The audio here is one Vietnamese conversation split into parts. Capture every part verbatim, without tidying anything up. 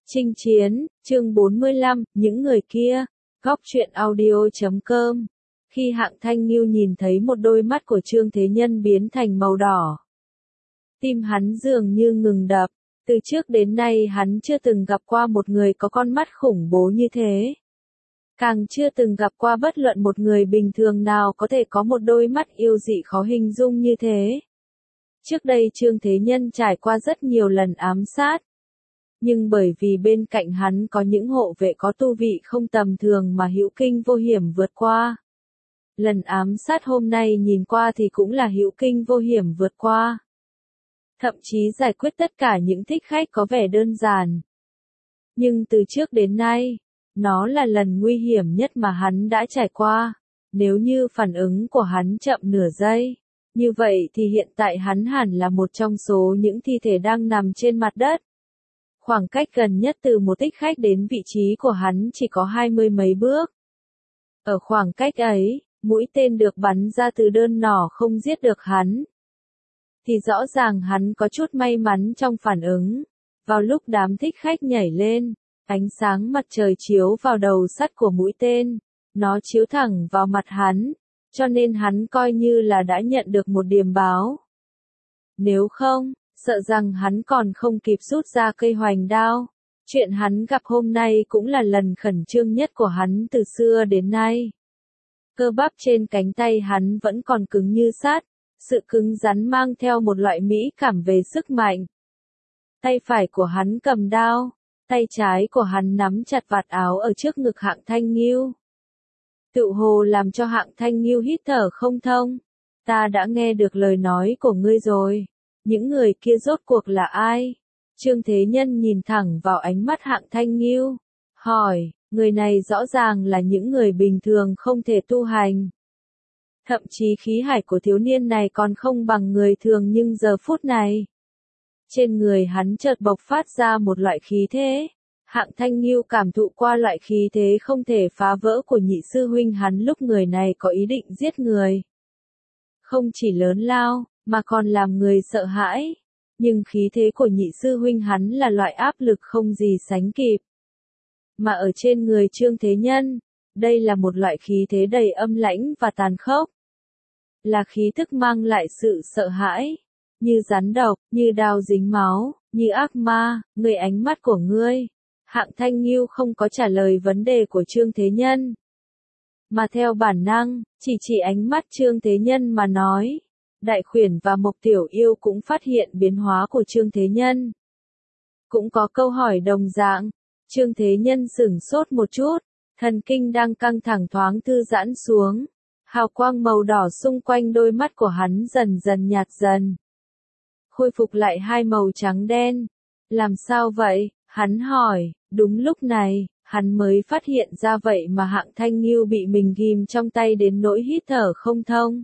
Chinh chiến, chương bốn mươi lăm, những người kia, góc truyện audio chấm com. Khi Hạng Thanh Nghiêu nhìn thấy một đôi mắt của Trương Thế Nhân biến thành màu đỏ, tim hắn dường như ngừng đập, từ trước đến nay hắn chưa từng gặp qua một người có con mắt khủng bố như thế. Càng chưa từng gặp qua bất luận một người bình thường nào có thể có một đôi mắt yêu dị khó hình dung như thế. Trước đây Trương Thế Nhân trải qua rất nhiều lần ám sát. Nhưng bởi vì bên cạnh hắn có những hộ vệ có tu vị không tầm thường mà hữu kinh vô hiểm vượt qua. Lần ám sát hôm nay nhìn qua thì cũng là hữu kinh vô hiểm vượt qua. Thậm chí giải quyết tất cả những thích khách có vẻ đơn giản. Nhưng từ trước đến nay, nó là lần nguy hiểm nhất mà hắn đã trải qua. Nếu như phản ứng của hắn chậm nửa giây, như vậy thì hiện tại hắn hẳn là một trong số những thi thể đang nằm trên mặt đất. Khoảng cách gần nhất từ một thích khách đến vị trí của hắn chỉ có hai mươi mấy bước. Ở khoảng cách ấy, mũi tên được bắn ra từ đơn nỏ không giết được hắn. Thì rõ ràng hắn có chút may mắn trong phản ứng. Vào lúc đám thích khách nhảy lên, ánh sáng mặt trời chiếu vào đầu sắt của mũi tên. Nó chiếu thẳng vào mặt hắn, cho nên hắn coi như là đã nhận được một điềm báo. Nếu không, sợ rằng hắn còn không kịp rút ra cây hoành đao. Chuyện hắn gặp hôm nay cũng là lần khẩn trương nhất của hắn từ xưa đến nay. Cơ bắp trên cánh tay hắn vẫn còn cứng như sắt, sự cứng rắn mang theo một loại mỹ cảm về sức mạnh. Tay phải của hắn cầm đao, tay trái của hắn nắm chặt vạt áo ở trước ngực Hạng Thanh Nghiêu. Tự hồ làm cho Hạng Thanh Nghiêu hít thở không thông. Ta đã nghe được lời nói của ngươi rồi. Những người kia rốt cuộc là ai? Trương Thế Nhân nhìn thẳng vào ánh mắt Hạng Thanh Nghiêu, hỏi, người này rõ ràng là những người bình thường không thể tu hành. Thậm chí khí hải của thiếu niên này còn không bằng người thường nhưng giờ phút này. Trên người hắn chợt bộc phát ra một loại khí thế. Hạng Thanh Nghiêu cảm thụ qua loại khí thế không thể phá vỡ của nhị sư huynh hắn lúc người này có ý định giết người. Không chỉ lớn lao, mà còn làm người sợ hãi. Nhưng khí thế của nhị sư huynh hắn là loại áp lực không gì sánh kịp. Mà ở trên người Trương Thế Nhân, đây là một loại khí thế đầy âm lãnh và tàn khốc. Là khí thức mang lại sự sợ hãi. Như rắn độc, như đao dính máu, như ác ma, người ánh mắt của ngươi. Hạng Thanh Nghiêu không có trả lời vấn đề của Trương Thế Nhân. Mà theo bản năng, chỉ chỉ ánh mắt Trương Thế Nhân mà nói. Đại Khuyển và Mộc Tiểu Yêu cũng phát hiện biến hóa của Trương Thế Nhân. Cũng có câu hỏi đồng dạng. Trương Thế Nhân sửng sốt một chút, thần kinh đang căng thẳng thoáng thư giãn xuống. Hào quang màu đỏ xung quanh đôi mắt của hắn dần dần nhạt dần. Khôi phục lại hai màu trắng đen. Làm sao vậy? Hắn hỏi. Đúng lúc này, hắn mới phát hiện ra vậy mà Hạng Thanh Nghiêu bị mình ghim trong tay đến nỗi hít thở không thông.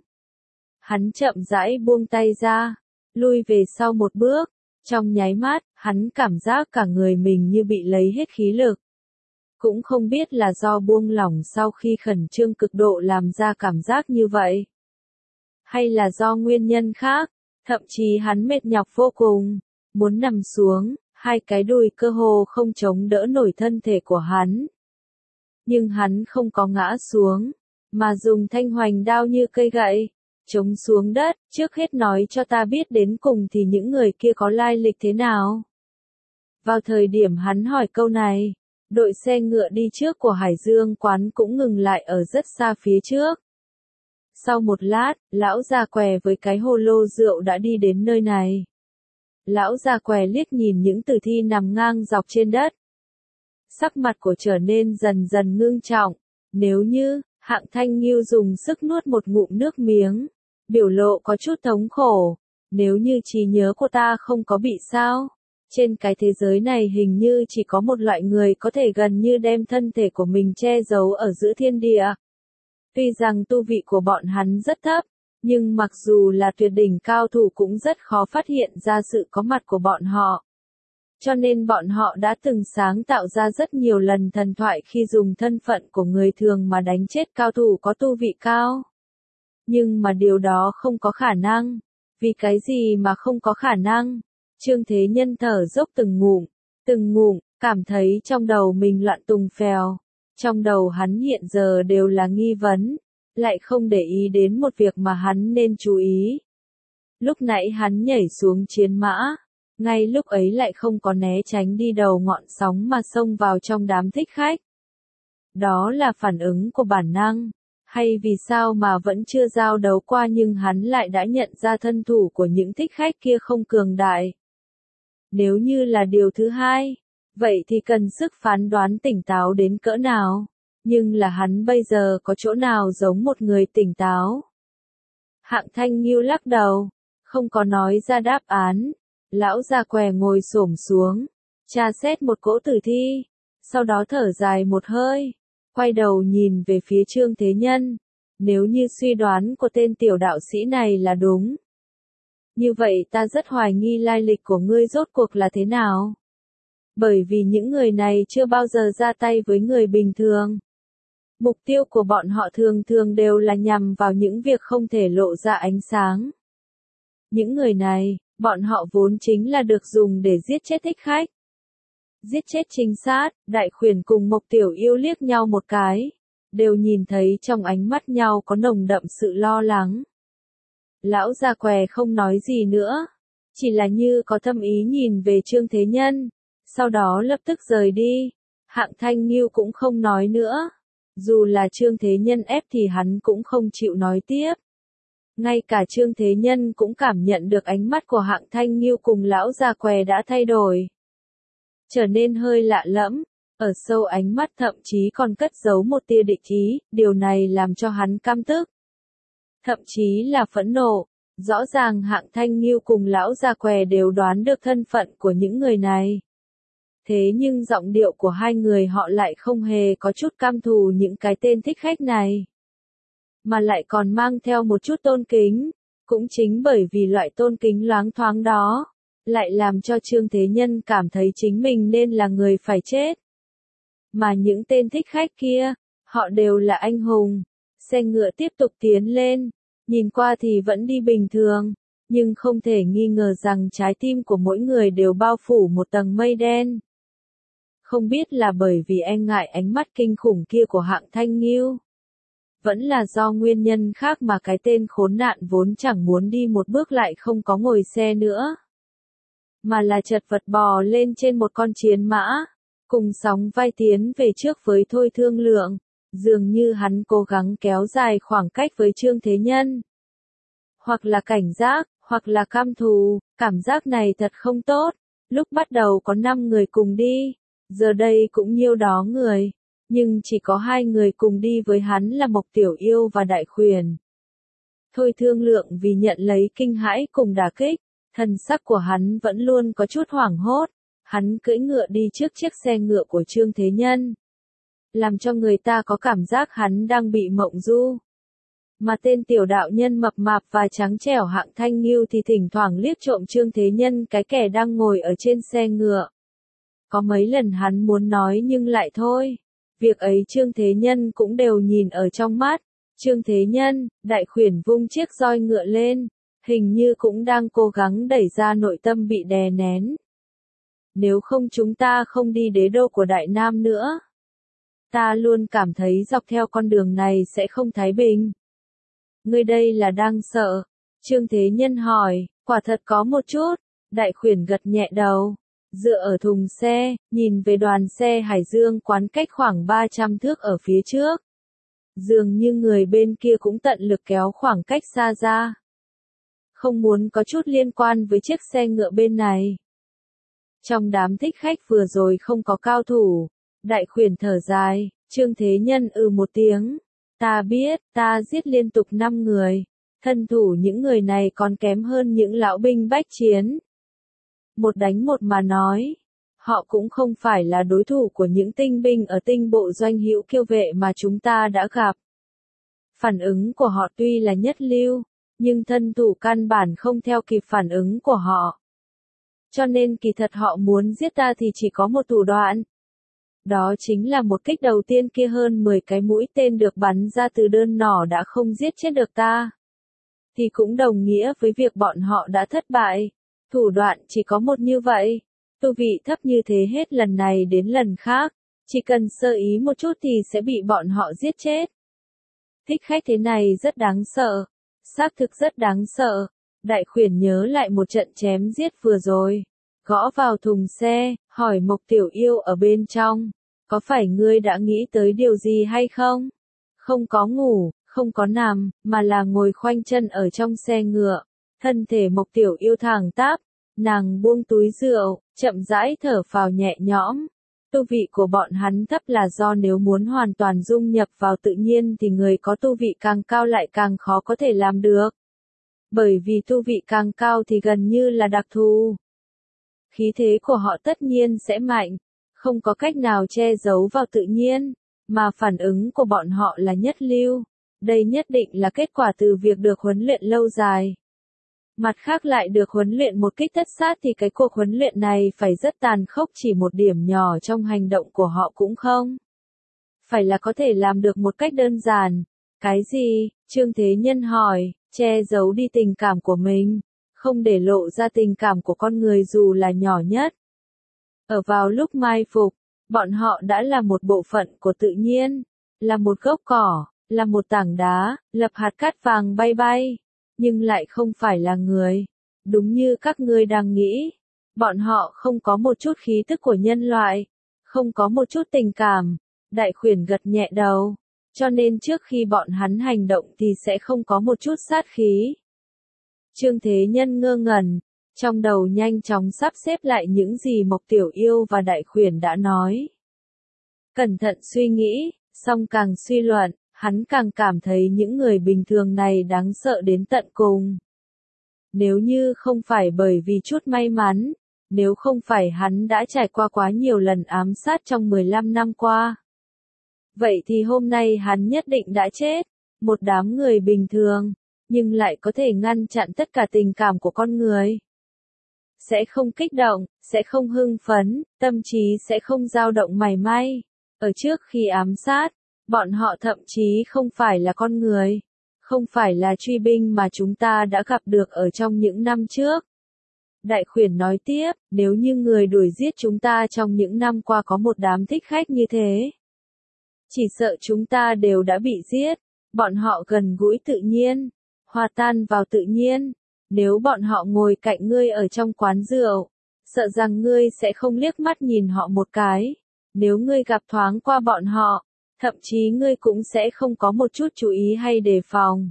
Hắn chậm rãi buông tay ra, lui về sau một bước. Trong nháy mắt, hắn cảm giác cả người mình như bị lấy hết khí lực. Cũng không biết là do buông lỏng sau khi khẩn trương cực độ làm ra cảm giác như vậy. Hay là do nguyên nhân khác, thậm chí hắn mệt nhọc vô cùng, muốn nằm xuống, hai cái đùi cơ hồ không chống đỡ nổi thân thể của hắn. Nhưng hắn không có ngã xuống, mà dùng thanh hoành đao như cây gậy, chống xuống đất, trước hết nói cho ta biết đến cùng thì những người kia có lai lịch thế nào. Vào thời điểm hắn hỏi câu này, đội xe ngựa đi trước của Hải Dương quán cũng ngừng lại ở rất xa phía trước. Sau một lát, lão già què với cái hồ lô rượu đã đi đến nơi này. Lão già què liếc nhìn những tử thi nằm ngang dọc trên đất. Sắc mặt của trở nên dần dần ngưng trọng. Nếu như, Hạng Thanh Nghiêu dùng sức nuốt một ngụm nước miếng, biểu lộ có chút thống khổ. Nếu như trí nhớ của ta không có bị sao, trên cái thế giới này hình như chỉ có một loại người có thể gần như đem thân thể của mình che giấu ở giữa thiên địa. Tuy rằng tu vị của bọn hắn rất thấp, nhưng mặc dù là tuyệt đỉnh cao thủ cũng rất khó phát hiện ra sự có mặt của bọn họ. Cho nên bọn họ đã từng sáng tạo ra rất nhiều lần thần thoại khi dùng thân phận của người thường mà đánh chết cao thủ có tu vị cao. Nhưng mà điều đó không có khả năng. Vì cái gì mà không có khả năng? Trương Thế Nhân thở dốc từng ngụm. từng ngụm, cảm thấy trong đầu mình loạn tùng phèo. Trong đầu hắn hiện giờ đều là nghi vấn, lại không để ý đến một việc mà hắn nên chú ý. Lúc nãy hắn nhảy xuống chiến mã, ngay lúc ấy lại không có né tránh đi đầu ngọn sóng mà xông vào trong đám thích khách. Đó là phản ứng của bản năng, hay vì sao mà vẫn chưa giao đấu qua nhưng hắn lại đã nhận ra thân thủ của những thích khách kia không cường đại. Nếu như là điều thứ hai, vậy thì cần sức phán đoán tỉnh táo đến cỡ nào, nhưng là hắn bây giờ có chỗ nào giống một người tỉnh táo. Hạng Thanh Nghiêu lắc đầu, không có nói ra đáp án. Lão già què ngồi xổm xuống, tra xét một cỗ tử thi, sau đó thở dài một hơi, quay đầu nhìn về phía Trương Thế Nhân. Nếu như suy đoán của tên tiểu đạo sĩ này là đúng, như vậy ta rất hoài nghi lai lịch của ngươi rốt cuộc là thế nào. Bởi vì những người này chưa bao giờ ra tay với người bình thường. Mục tiêu của bọn họ thường thường đều là nhằm vào những việc không thể lộ ra ánh sáng. Những người này, bọn họ vốn chính là được dùng để giết chết thích khách. Giết chết trinh sát, Đại Khuyển cùng Mộc Tiểu Yêu liếc nhau một cái, đều nhìn thấy trong ánh mắt nhau có nồng đậm sự lo lắng. Lão già què không nói gì nữa, chỉ là như có thâm ý nhìn về Trương Thế Nhân, sau đó lập tức rời đi. Hạng Thanh Nghiêu cũng không nói nữa, dù là Trương Thế Nhân ép thì hắn cũng không chịu nói tiếp. Ngay cả Trương Thế Nhân cũng cảm nhận được ánh mắt của Hạng Thanh Nghiêu cùng lão già què đã thay đổi, trở nên hơi lạ lẫm, ở sâu ánh mắt thậm chí còn cất giấu một tia địch ý, điều này làm cho hắn căm tức, thậm chí là phẫn nộ. Rõ ràng Hạng Thanh Nghiêu cùng lão già què đều đoán được thân phận của những người này. Thế nhưng giọng điệu của hai người họ lại không hề có chút căm thù những cái tên thích khách này, mà lại còn mang theo một chút tôn kính. Cũng chính bởi vì loại tôn kính loáng thoáng đó, lại làm cho Trương Thế Nhân cảm thấy chính mình nên là người phải chết. Mà những tên thích khách kia, họ đều là anh hùng. Xe ngựa tiếp tục tiến lên, nhìn qua thì vẫn đi bình thường, nhưng không thể nghi ngờ rằng trái tim của mỗi người đều bao phủ một tầng mây đen. Không biết là bởi vì e ngại ánh mắt kinh khủng kia của Hạng Thanh Nghiêu, vẫn là do nguyên nhân khác mà cái tên khốn nạn vốn chẳng muốn đi một bước lại không có ngồi xe nữa, mà là chật vật bò lên trên một con chiến mã, cùng sóng vai tiến về trước với Thôi Thương Lượng, dường như hắn cố gắng kéo dài khoảng cách với Trương Thế Nhân. Hoặc là cảnh giác, hoặc là căm thù, cảm giác này thật không tốt. Lúc bắt đầu có năm người cùng đi, giờ đây cũng nhiêu đó người, nhưng chỉ có hai người cùng đi với hắn là Mộc Tiểu Yêu và Đại Khuyển. Thôi Thương Lượng vì nhận lấy kinh hãi cùng đả kích, thần sắc của hắn vẫn luôn có chút hoảng hốt. Hắn cưỡi ngựa đi trước chiếc xe ngựa của Trương Thế Nhân, làm cho người ta có cảm giác hắn đang bị mộng du. Mà tên tiểu đạo nhân mập mạp và trắng trẻo Hạng Thanh Nghiêu thì thỉnh thoảng liếc trộm Trương Thế Nhân cái kẻ đang ngồi ở trên xe ngựa. Có mấy lần hắn muốn nói nhưng lại thôi. Việc ấy Trương Thế Nhân cũng đều nhìn ở trong mắt. Trương Thế Nhân, Đại Khuyển vung chiếc roi ngựa lên, hình như cũng đang cố gắng đẩy ra nội tâm bị đè nén. Nếu không chúng ta không đi đế đô của Đại Nam nữa. Ta luôn cảm thấy dọc theo con đường này sẽ không thái bình. Ngươi đây là đang sợ? Trương Thế Nhân hỏi. Quả thật có một chút. Đại Khuyển gật nhẹ đầu. Dựa ở thùng xe, nhìn về đoàn xe Hải Dương quán cách khoảng ba trăm thước ở phía trước. Dường như người bên kia cũng tận lực kéo khoảng cách xa ra. Không muốn có chút liên quan với chiếc xe ngựa bên này. Trong đám thích khách vừa rồi không có cao thủ. Đại Khuyển thở dài, Trương Thế Nhân ừ một tiếng. Ta biết, ta giết liên tục năm người. Thân thủ những người này còn kém hơn những lão binh bách chiến. Một đánh một mà nói. Họ cũng không phải là đối thủ của những tinh binh ở tinh bộ Doanh Hữu Kiêu Vệ mà chúng ta đã gặp. Phản ứng của họ tuy là nhất lưu, nhưng thân thủ căn bản không theo kịp phản ứng của họ. Cho nên kỳ thật họ muốn giết ta thì chỉ có một thủ đoạn. Đó chính là một kích đầu tiên kia hơn mười cái mũi tên được bắn ra từ đơn nỏ đã không giết chết được ta. Thì cũng đồng nghĩa với việc bọn họ đã thất bại. Thủ đoạn chỉ có một như vậy. Tu vị thấp như thế hết lần này đến lần khác, chỉ cần sơ ý một chút thì sẽ bị bọn họ giết chết. Thích khách thế này rất đáng sợ, xác thực rất đáng sợ. Đại khuyển nhớ lại một trận chém giết vừa rồi, gõ vào thùng xe, hỏi Mộc Tiểu Yêu ở bên trong, có phải ngươi đã nghĩ tới điều gì hay không? Không có ngủ, không có nằm, mà là ngồi khoanh chân ở trong xe ngựa. Thân thể Mộc Tiểu Yêu thẳng tắp, nàng buông túi rượu, chậm rãi thở phào nhẹ nhõm. Tu vị của bọn hắn thấp là do nếu muốn hoàn toàn dung nhập vào tự nhiên thì người có tu vị càng cao lại càng khó có thể làm được. Bởi vì tu vị càng cao thì gần như là đặc thù. Khí thế của họ tất nhiên sẽ mạnh, không có cách nào che giấu vào tự nhiên, mà phản ứng của bọn họ là nhất lưu. Đây nhất định là kết quả từ việc được huấn luyện lâu dài. Mặt khác lại được huấn luyện một kích tất sát thì cái cuộc huấn luyện này phải rất tàn khốc, chỉ một điểm nhỏ trong hành động của họ cũng không. Phải là có thể làm được một cách đơn giản. Cái gì? Trương Thế Nhân hỏi, che giấu đi tình cảm của mình, không để lộ ra tình cảm của con người dù là nhỏ nhất. Ở vào lúc mai phục, bọn họ đã là một bộ phận của tự nhiên, là một gốc cỏ, là một tảng đá, lập hạt cát vàng bay bay, nhưng lại không phải là người. Đúng như các ngươi đang nghĩ, bọn họ không có một chút khí tức của nhân loại, không có một chút tình cảm. Đại khuyển gật nhẹ đầu, cho nên trước khi bọn hắn hành động thì sẽ không có một chút sát khí. Trương Thế Nhân ngơ ngẩn, trong đầu nhanh chóng sắp xếp lại những gì Mộc Tiểu Yêu và Đại khuyển đã nói. Cẩn thận suy nghĩ, song càng suy luận, hắn càng cảm thấy những người bình thường này đáng sợ đến tận cùng. Nếu như không phải bởi vì chút may mắn, nếu không phải hắn đã trải qua quá nhiều lần ám sát trong mười lăm năm qua. Vậy thì hôm nay hắn nhất định đã chết. Một đám người bình thường, nhưng lại có thể ngăn chặn tất cả tình cảm của con người. Sẽ không kích động, sẽ không hưng phấn, tâm trí sẽ không dao động mảy may. Ở trước khi ám sát, bọn họ thậm chí không phải là con người, không phải là truy binh mà chúng ta đã gặp được ở trong những năm trước. Đại khuyển nói tiếp, nếu như người đuổi giết chúng ta trong những năm qua có một đám thích khách như thế, chỉ sợ chúng ta đều đã bị giết. Bọn họ gần gũi tự nhiên, hòa tan vào tự nhiên. Nếu bọn họ ngồi cạnh ngươi ở trong quán rượu, sợ rằng ngươi sẽ không liếc mắt nhìn họ một cái. Nếu ngươi gặp thoáng qua bọn họ, thậm chí ngươi cũng sẽ không có một chút chú ý hay đề phòng.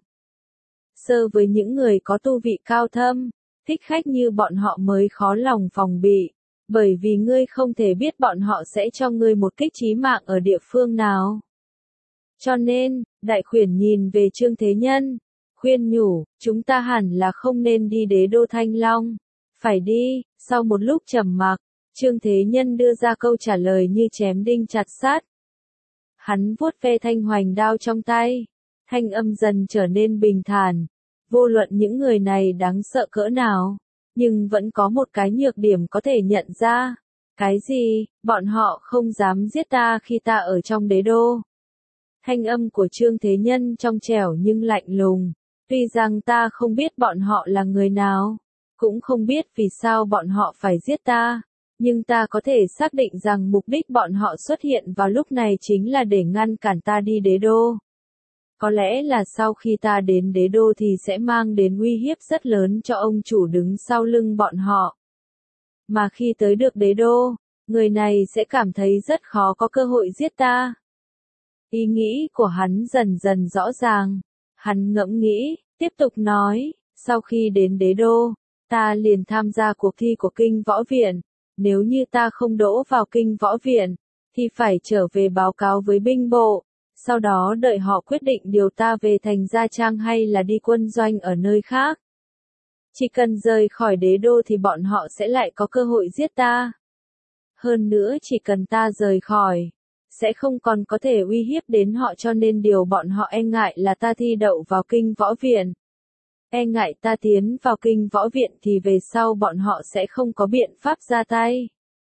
Sơ với những người có tu vị cao thâm, thích khách như bọn họ mới khó lòng phòng bị, bởi vì ngươi không thể biết bọn họ sẽ cho ngươi một kích chí mạng ở địa phương nào. Cho nên, đại khuyển nhìn về Trương Thế Nhân, khuyên nhủ, chúng ta hẳn là không nên đi đế đô Thanh Long. Phải đi. Sau một lúc trầm mặc, Trương Thế Nhân đưa ra câu trả lời như chém đinh chặt sắt. Hắn vuốt ve thanh hoành đao trong tay, thanh âm dần trở nên bình thản. Vô luận những người này đáng sợ cỡ nào, nhưng vẫn có một cái nhược điểm có thể nhận ra. Cái gì? Bọn họ không dám giết ta khi ta ở trong đế đô. Thanh âm của Trương Thế Nhân trong trẻo nhưng lạnh lùng. Tuy rằng ta không biết bọn họ là người nào, cũng không biết vì sao bọn họ phải giết ta, nhưng ta có thể xác định rằng mục đích bọn họ xuất hiện vào lúc này chính là để ngăn cản ta đi đế đô. Có lẽ là sau khi ta đến đế đô thì sẽ mang đến uy hiếp rất lớn cho ông chủ đứng sau lưng bọn họ. Mà khi tới được đế đô, người này sẽ cảm thấy rất khó có cơ hội giết ta. Ý nghĩ của hắn dần dần rõ ràng. Hắn ngẫm nghĩ, tiếp tục nói, sau khi đến đế đô, ta liền tham gia cuộc thi của kinh võ viện. Nếu như ta không đỗ vào kinh võ viện, thì phải trở về báo cáo với binh bộ. Sau đó đợi họ quyết định điều ta về thành Gia Trang hay là đi quân doanh ở nơi khác. Chỉ cần rời khỏi đế đô thì bọn họ sẽ lại có cơ hội giết ta. Hơn nữa chỉ cần ta rời khỏi, sẽ không còn có thể uy hiếp đến họ, cho nên điều bọn họ e ngại là ta thi đậu vào kinh võ viện. E ngại ta tiến vào kinh võ viện thì về sau bọn họ sẽ không có biện pháp ra tay.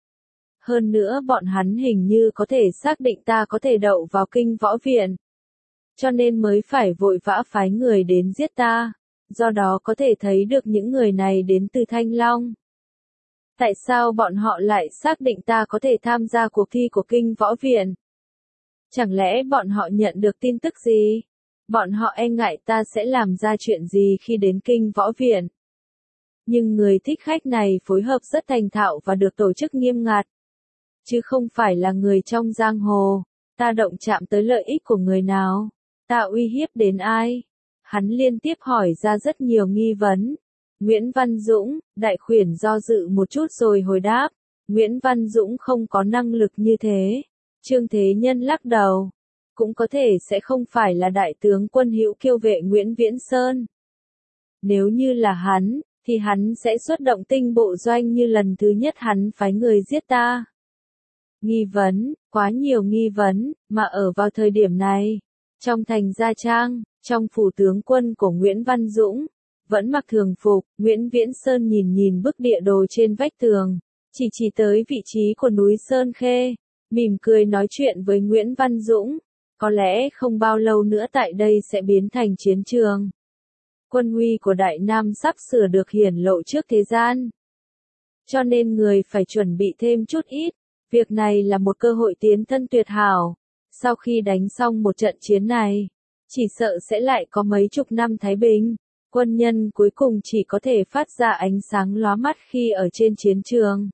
Hơn nữa bọn hắn hình như có thể xác định ta có thể đậu vào kinh võ viện. Cho nên mới phải vội vã phái người đến giết ta. Do đó có thể thấy được những người này đến từ Thanh Long. Tại sao bọn họ lại xác định ta có thể tham gia cuộc thi của kinh võ viện? Chẳng lẽ bọn họ nhận được tin tức gì? Bọn họ e ngại ta sẽ làm ra chuyện gì khi đến kinh võ viện? Nhưng người thích khách này phối hợp rất thành thạo và được tổ chức nghiêm ngặt. Chứ không phải là người trong giang hồ. Ta động chạm tới lợi ích của người nào? Ta uy hiếp đến ai? Hắn liên tiếp hỏi ra rất nhiều nghi vấn. Nguyễn Văn Dũng, đại khuyển do dự một chút rồi hồi đáp. Nguyễn Văn Dũng không có năng lực như thế. Trương Thế Nhân lắc đầu. Cũng có thể sẽ không phải là đại tướng quân hữu kiêu vệ Nguyễn Viễn Sơn. Nếu như là hắn, thì hắn sẽ xuất động tinh bộ doanh như lần thứ nhất hắn phái người giết ta. Nghi vấn, quá nhiều nghi vấn, mà ở vào thời điểm này, trong thành Gia Trang, trong phủ tướng quân của Nguyễn Văn Dũng, vẫn mặc thường phục, Nguyễn Viễn Sơn nhìn nhìn bức địa đồ trên vách tường, chỉ chỉ tới vị trí của núi Sơn Khê, mỉm cười nói chuyện với Nguyễn Văn Dũng, có lẽ không bao lâu nữa tại đây sẽ biến thành chiến trường. Quân uy của Đại Nam sắp sửa được hiển lộ trước thế gian. Cho nên người phải chuẩn bị thêm chút ít, việc này là một cơ hội tiến thân tuyệt hảo. Sau khi đánh xong một trận chiến này, chỉ sợ sẽ lại có mấy chục năm thái bình. Quân nhân cuối cùng chỉ có thể phát ra ánh sáng lóa mắt khi ở trên chiến trường.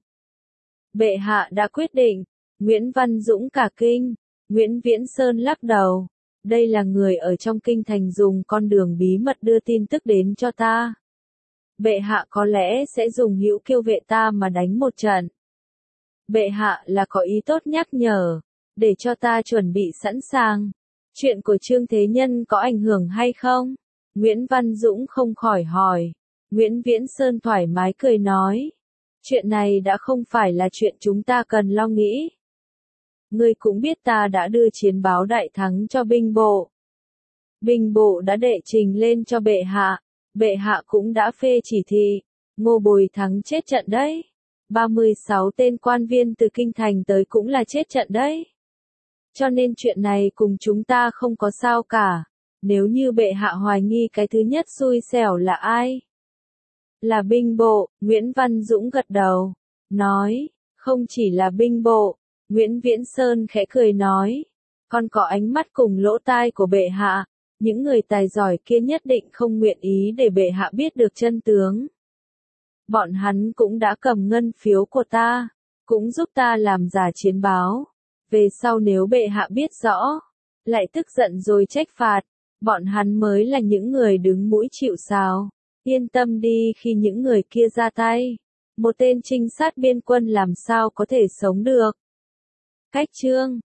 Bệ hạ đã quyết định. Nguyễn Văn Dũng cả kinh. Nguyễn Viễn Sơn lắc đầu. Đây là người ở trong kinh thành dùng con đường bí mật đưa tin tức đến cho ta. Bệ hạ có lẽ sẽ dùng hữu kiêu vệ ta mà đánh một trận. Bệ hạ là có ý tốt nhắc nhở, để cho ta chuẩn bị sẵn sàng. Chuyện của Trương Thế Nhân có ảnh hưởng hay không? Nguyễn Văn Dũng không khỏi hỏi. Nguyễn Viễn Sơn thoải mái cười nói. Chuyện này đã không phải là chuyện chúng ta cần lo nghĩ. Ngươi cũng biết ta đã đưa chiến báo đại thắng cho binh bộ. Binh bộ đã đệ trình lên cho bệ hạ. Bệ hạ cũng đã phê chỉ thị. Ngô Bồi Thắng chết trận đấy. ba mươi sáu tên quan viên từ kinh thành tới cũng là chết trận đấy. Cho nên chuyện này cùng chúng ta không có sao cả. Nếu như bệ hạ hoài nghi cái thứ nhất xui xẻo là ai? Là binh bộ, Nguyễn Văn Dũng gật đầu. Nói, không chỉ là binh bộ. Nguyễn Viễn Sơn khẽ cười nói. Còn có ánh mắt cùng lỗ tai của bệ hạ. Những người tài giỏi kia nhất định không nguyện ý để bệ hạ biết được chân tướng. Bọn hắn cũng đã cầm ngân phiếu của ta, cũng giúp ta làm giả chiến báo. Về sau nếu bệ hạ biết rõ, lại tức giận rồi trách phạt, bọn hắn mới là những người đứng mũi chịu sào. Yên tâm đi, khi những người kia ra tay, một tên trinh sát biên quân làm sao có thể sống được. Cách chương